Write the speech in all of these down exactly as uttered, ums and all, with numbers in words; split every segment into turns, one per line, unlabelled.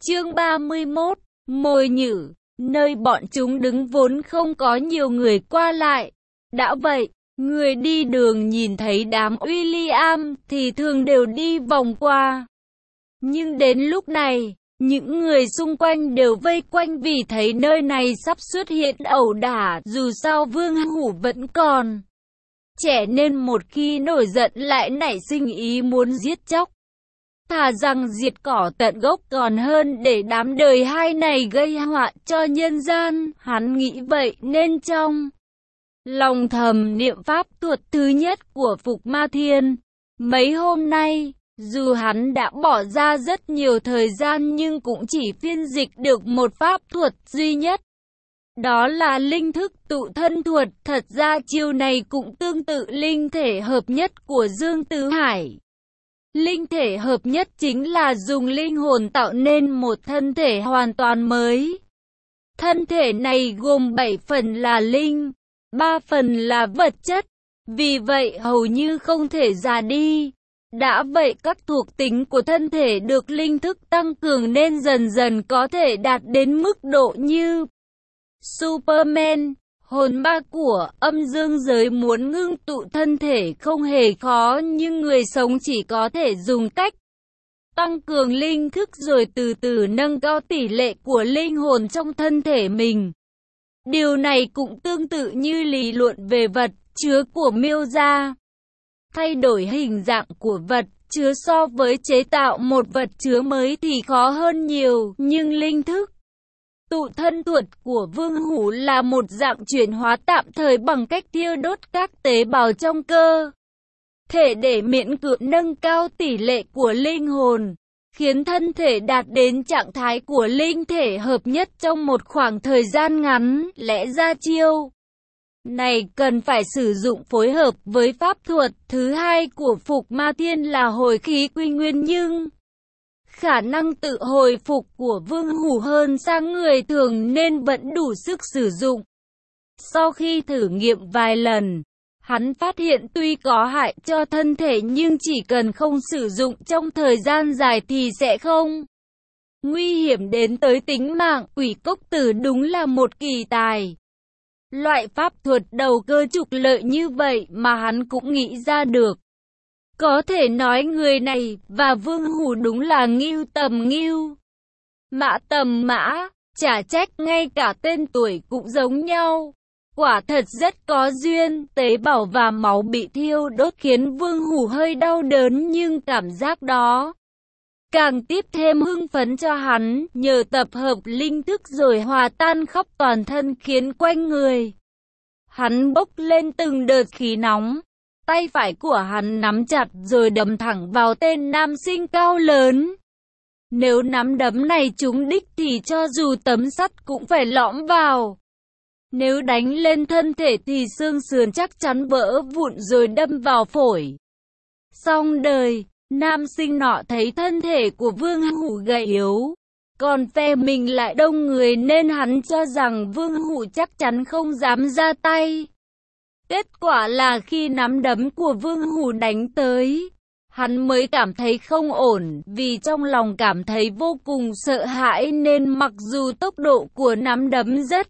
Chương ba mươi mốt, Mồi nhử, nơi bọn chúng đứng vốn không có nhiều người qua lại. Đã vậy, người đi đường nhìn thấy đám William thì thường đều đi vòng qua. Nhưng đến lúc này, những người xung quanh đều vây quanh vì thấy nơi này sắp xuất hiện ẩu đả, dù sao Vương Hủ vẫn còn trẻ nên một khi nổi giận lại nảy sinh ý muốn giết chóc. Thà rằng diệt cỏ tận gốc còn hơn để đám đời hai này gây họa cho nhân gian, hắn nghĩ vậy nên trong lòng thầm niệm pháp thuật thứ nhất của Phục Ma Thiên. Mấy hôm nay, dù hắn đã bỏ ra rất nhiều thời gian nhưng cũng chỉ phiên dịch được một pháp thuật duy nhất. Đó là linh thức tụ thân thuật. Thật ra chiêu này cũng tương tự linh thể hợp nhất của Dương Tứ Hải. Linh thể hợp nhất chính là dùng linh hồn tạo nên một thân thể hoàn toàn mới. Thân thể này gồm bảy phần là linh, ba phần là vật chất, vì vậy hầu như không thể già đi. Đã vậy các thuộc tính của thân thể được linh thức tăng cường nên dần dần có thể đạt đến mức độ như Superman. Hồn ma của âm dương giới muốn ngưng tụ thân thể không hề khó, nhưng người sống chỉ có thể dùng cách tăng cường linh thức rồi từ từ nâng cao tỷ lệ của linh hồn trong thân thể mình. Điều này cũng tương tự như lý luận về vật chứa của Miêu gia. Thay đổi hình dạng của vật chứa so với chế tạo một vật chứa mới thì khó hơn nhiều, nhưng linh thức tụ thân thuật của Vương Hủ là một dạng chuyển hóa tạm thời bằng cách thiêu đốt các tế bào trong cơ thể để miễn cưỡng nâng cao tỷ lệ của linh hồn, khiến thân thể đạt đến trạng thái của linh thể hợp nhất trong một khoảng thời gian ngắn. Lẽ ra chiêu này cần phải sử dụng phối hợp với pháp thuật thứ hai của Phục Ma Thiên là hồi khí quy nguyên, nhưng khả năng tự hồi phục của Vương Hủ hơn sang người thường nên vẫn đủ sức sử dụng. Sau khi thử nghiệm vài lần, hắn phát hiện tuy có hại cho thân thể nhưng chỉ cần không sử dụng trong thời gian dài thì sẽ không nguy hiểm đến tới tính mạng. Quỷ cốc tử đúng là một kỳ tài. Loại pháp thuật đầu cơ trục lợi như vậy mà hắn cũng nghĩ ra được. Có thể nói người này và Vương Hủ đúng là ngưu tầm ngưu, mã tầm mã, chả trách ngay cả tên tuổi cũng giống nhau. Quả thật rất có duyên. Tế bào và máu bị thiêu đốt khiến Vương Hủ hơi đau đớn, nhưng cảm giác đó càng tiếp thêm hưng phấn cho hắn. Nhờ tập hợp linh thức rồi hòa tan khắp toàn thân khiến quanh người hắn bốc lên từng đợt khí nóng. Tay phải của hắn nắm chặt rồi đấm thẳng vào tên nam sinh cao lớn. Nếu nắm đấm này trúng đích thì cho dù tấm sắt cũng phải lõm vào. Nếu đánh lên thân thể thì xương sườn chắc chắn vỡ vụn rồi đâm vào phổi. Xong đời, nam sinh nọ thấy thân thể của Vương Hủ gầy yếu, còn phe mình lại đông người nên hắn cho rằng Vương Hủ chắc chắn không dám ra tay. Kết quả là khi nắm đấm của Vương Hủ đánh tới, hắn mới cảm thấy không ổn, vì trong lòng cảm thấy vô cùng sợ hãi nên mặc dù tốc độ của nắm đấm rất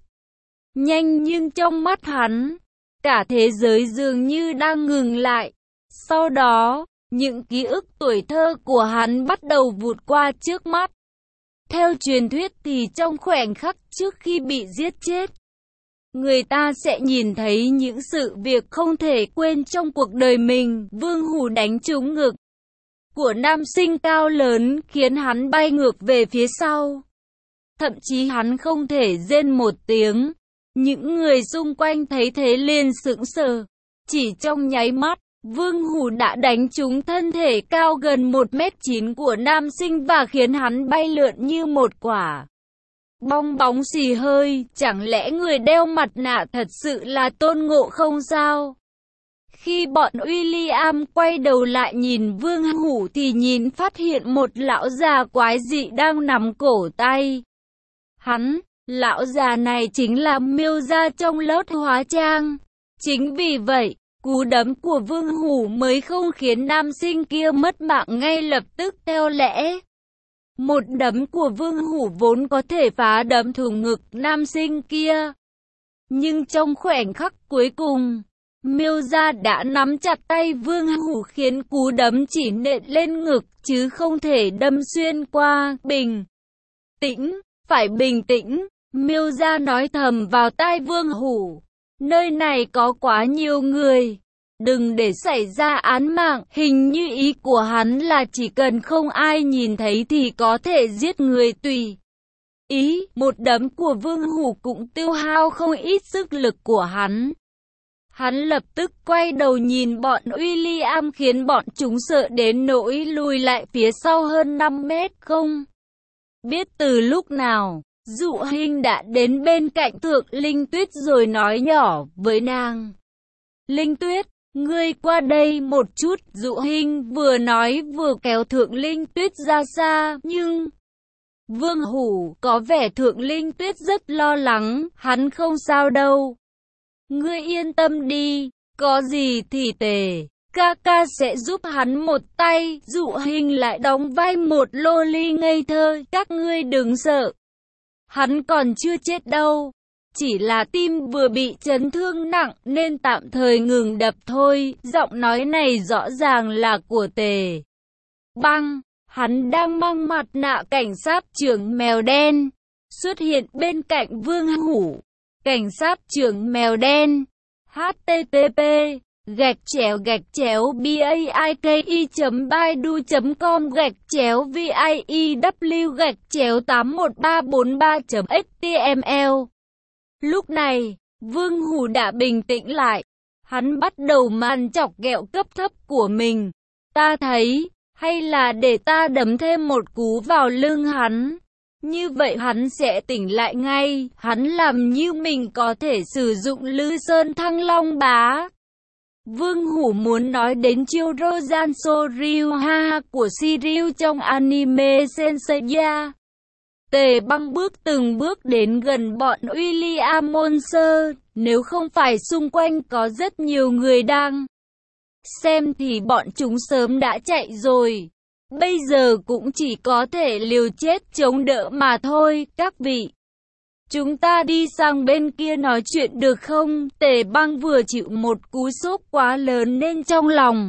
nhanh nhưng trong mắt hắn, cả thế giới dường như đang ngừng lại. Sau đó, những ký ức tuổi thơ của hắn bắt đầu vụt qua trước mắt. Theo truyền thuyết thì trong khoảnh khắc trước khi bị giết chết, người ta sẽ nhìn thấy những sự việc không thể quên trong cuộc đời mình. Vương Hủ đánh trúng ngực của nam sinh cao lớn khiến hắn bay ngược về phía sau. Thậm chí hắn không thể rên một tiếng. Những người xung quanh thấy thế liền sững sờ. Chỉ trong nháy mắt, Vương Hủ đã đánh trúng thân thể cao gần một mét chín của nam sinh và khiến hắn bay lượn như một quả bong bóng xì hơi. Chẳng lẽ người đeo mặt nạ thật sự là Tôn Ngộ Không sao? Khi bọn William quay đầu lại nhìn Vương Hủ thì nhìn phát hiện một lão già quái dị đang nắm cổ tay hắn. Lão già này chính là Miêu gia trong lớp hóa trang. Chính vì vậy, cú đấm của Vương Hủ mới không khiến nam sinh kia mất mạng ngay lập tức. Theo lẽ Một đấm của Vương Hủ vốn có thể phá đấm thủng ngực nam sinh kia. Nhưng trong khoảnh khắc cuối cùng, Miêu Gia đã nắm chặt tay Vương Hủ khiến cú đấm chỉ nện lên ngực chứ không thể đâm xuyên qua. Bình tĩnh, phải bình tĩnh, Miêu Gia nói thầm vào tai Vương Hủ. Nơi này có quá nhiều người. Đừng để xảy ra án mạng, hình như ý của hắn là chỉ cần không ai nhìn thấy thì có thể giết người tùy ý. Một đấm của Vương Hủ cũng tiêu hao không ít sức lực của hắn. Hắn lập tức quay đầu nhìn bọn William khiến bọn chúng sợ đến nỗi lùi lại phía sau hơn năm mét. Không biết từ lúc nào, Dụ Hinh đã đến bên cạnh Thượng Linh Tuyết rồi nói nhỏ với nàng. Linh Tuyết, ngươi qua đây một chút. Dụ Hinh vừa nói vừa kéo Thượng Linh Tuyết ra xa, nhưng Vương Hủ có vẻ Thượng Linh Tuyết rất lo lắng, hắn không sao đâu. Ngươi yên tâm đi, có gì thì Tề ca ca sẽ giúp hắn một tay. Dụ Hinh lại đóng vai một lô ly ngây thơ, các ngươi đừng sợ. Hắn còn chưa chết đâu, chỉ là tim vừa bị chấn thương nặng nên tạm thời ngừng đập thôi. Giọng nói này rõ ràng là của Tề Băng. Hắn đang mang mặt nạ cảnh sát trưởng mèo đen, xuất hiện bên cạnh Vương Hủ. Cảnh sát trưởng mèo đen. H T T P gạch chéo gạch chéo baki chấm baidu chấm com gạch chéo view gạch chéo tám một ba bốn ba chấm html. Lúc này, Vương Hủ đã bình tĩnh lại. Hắn bắt đầu màn chọc ghẹo cấp thấp của mình. Ta thấy, hay là để ta đấm thêm một cú vào lưng hắn. Như vậy hắn sẽ tỉnh lại ngay. Hắn làm như mình có thể sử dụng Lư Sơn Thăng Long Bá. Vương Hủ muốn nói đến chiêu Rojan Soryu-ha của Shiryu trong anime Senseiya. Tề Băng bước từng bước đến gần bọn William Monster. Nếu không phải xung quanh có rất nhiều người đang xem thì bọn chúng sớm đã chạy rồi. Bây giờ cũng chỉ có thể liều chết chống đỡ mà thôi. Các vị, chúng ta đi sang bên kia nói chuyện được không? Tề Băng vừa chịu một cú sốc quá lớn nên trong lòng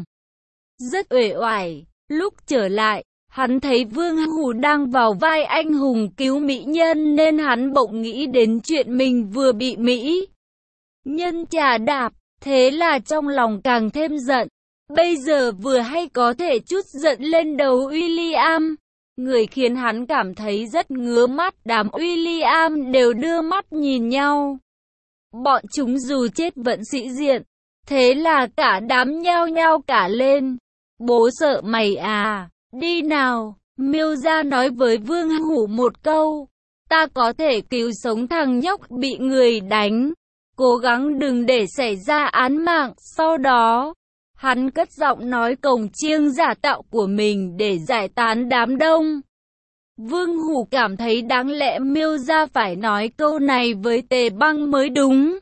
rất uể oải. Lúc trở lại, hắn thấy Vương Hủ đang vào vai anh hùng cứu mỹ nhân nên hắn bỗng nghĩ đến chuyện mình vừa bị mỹ nhân chà đạp. Thế là trong lòng càng thêm giận. Bây giờ vừa hay có thể chút giận lên đầu William. Người khiến hắn cảm thấy rất ngứa mắt. Đám William đều đưa mắt nhìn nhau. Bọn chúng dù chết vẫn sĩ diện. Thế là cả đám nhao nhao cả lên. Bố sợ mày à? Đi nào. Miêu Gia nói với Vương Hủ một câu. Ta có thể cứu sống thằng nhóc bị người đánh. Cố gắng đừng để xảy ra án mạng. Sau đó, hắn cất giọng nói cồng chiêng giả tạo của mình để giải tán đám đông. Vương Hủ cảm thấy đáng lẽ Miêu Gia phải nói câu này với Tề Băng mới đúng.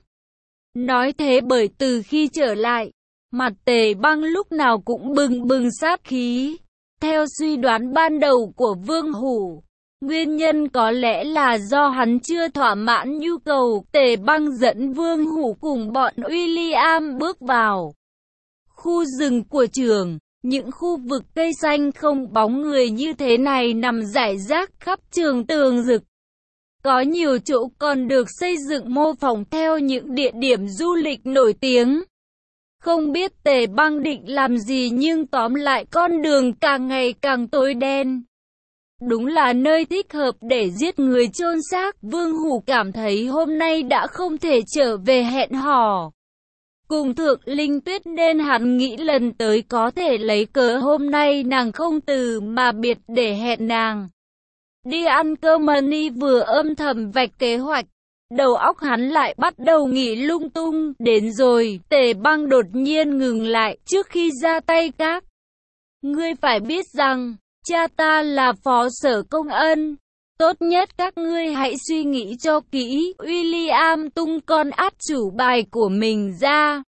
Nói thế bởi từ khi trở lại, mặt Tề Băng lúc nào cũng bừng bừng sát khí. Theo suy đoán ban đầu của Vương Hủ, nguyên nhân có lẽ là do hắn chưa thỏa mãn nhu cầu. Tề Băng dẫn Vương Hủ cùng bọn William bước vào khu rừng của trường. Những khu vực cây xanh không bóng người như thế này nằm rải rác khắp trường tường rực. Có nhiều chỗ còn được xây dựng mô phỏng theo những địa điểm du lịch nổi tiếng. Không biết Tề Băng định làm gì nhưng tóm lại con đường càng ngày càng tối đen. Đúng là nơi thích hợp để giết người chôn xác. Vương Hủ cảm thấy hôm nay đã không thể trở về hẹn hò cùng Thượng Linh Tuyết nên hắn nghĩ lần tới có thể lấy cớ hôm nay nàng không từ mà biệt để hẹn nàng đi ăn cơm. Mani vừa âm thầm vạch kế hoạch, đầu óc hắn lại bắt đầu nghĩ lung tung. Đến rồi, Tề Băng đột nhiên ngừng lại trước khi ra tay. Các ngươi phải biết rằng cha ta là phó sở công ân. Tốt nhất các ngươi hãy suy nghĩ cho kỹ. William tung con át chủ bài của mình ra.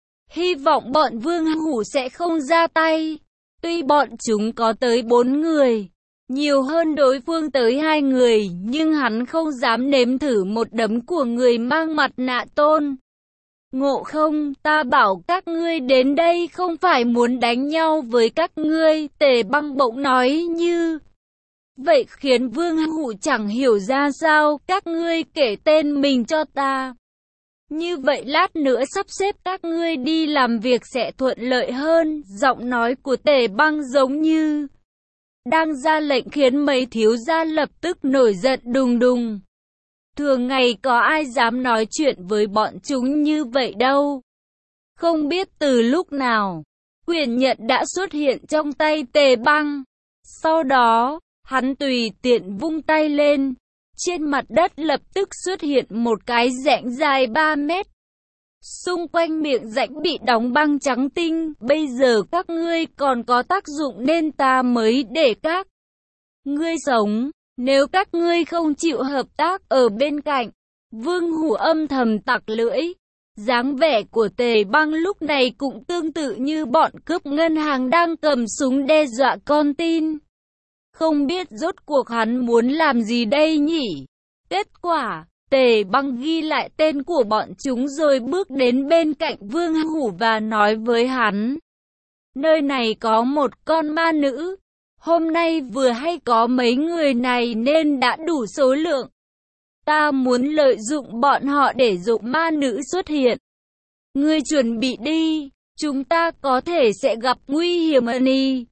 Hy vọng bọn Vương Hủ sẽ không ra tay. Tuy bọn chúng có tới bốn người, nhiều hơn đối phương tới hai người, nhưng hắn không dám nếm thử một đấm của người mang mặt nạ Tôn Ngộ Không. Ta bảo các ngươi đến đây không phải muốn đánh nhau với các ngươi, Tề Băng bỗng nói như vậy khiến Vương Hủ chẳng hiểu ra sao. Các ngươi kể tên mình cho ta, như vậy lát nữa sắp xếp các ngươi đi làm việc sẽ thuận lợi hơn. Giọng nói của Tề Băng giống như đang ra lệnh khiến mấy thiếu gia lập tức nổi giận đùng đùng. Thường ngày có ai dám nói chuyện với bọn chúng như vậy đâu. Không biết từ lúc nào, quyền nhận đã xuất hiện trong tay Tề Băng. Sau đó, hắn tùy tiện vung tay lên. Trên mặt đất lập tức xuất hiện một cái rãnh dài ba mét. Xung quanh miệng rãnh bị đóng băng trắng tinh. Bây giờ các ngươi còn có tác dụng nên ta mới để các ngươi sống. Nếu các ngươi không chịu hợp tác ở bên cạnh. Vương Hủ âm thầm tặc lưỡi. Dáng vẻ của Tề Băng lúc này cũng tương tự như bọn cướp ngân hàng đang cầm súng đe dọa con tin. Không biết rốt cuộc hắn muốn làm gì đây nhỉ? Kết quả, Tề Băng ghi lại tên của bọn chúng rồi bước đến bên cạnh Vương Hủ và nói với hắn. Nơi này có một con ma nữ. Hôm nay vừa hay có mấy người này nên đã đủ số lượng. Ta muốn lợi dụng bọn họ để dụ ma nữ xuất hiện. Ngươi chuẩn bị đi, chúng ta có thể sẽ gặp nguy hiểm ân y.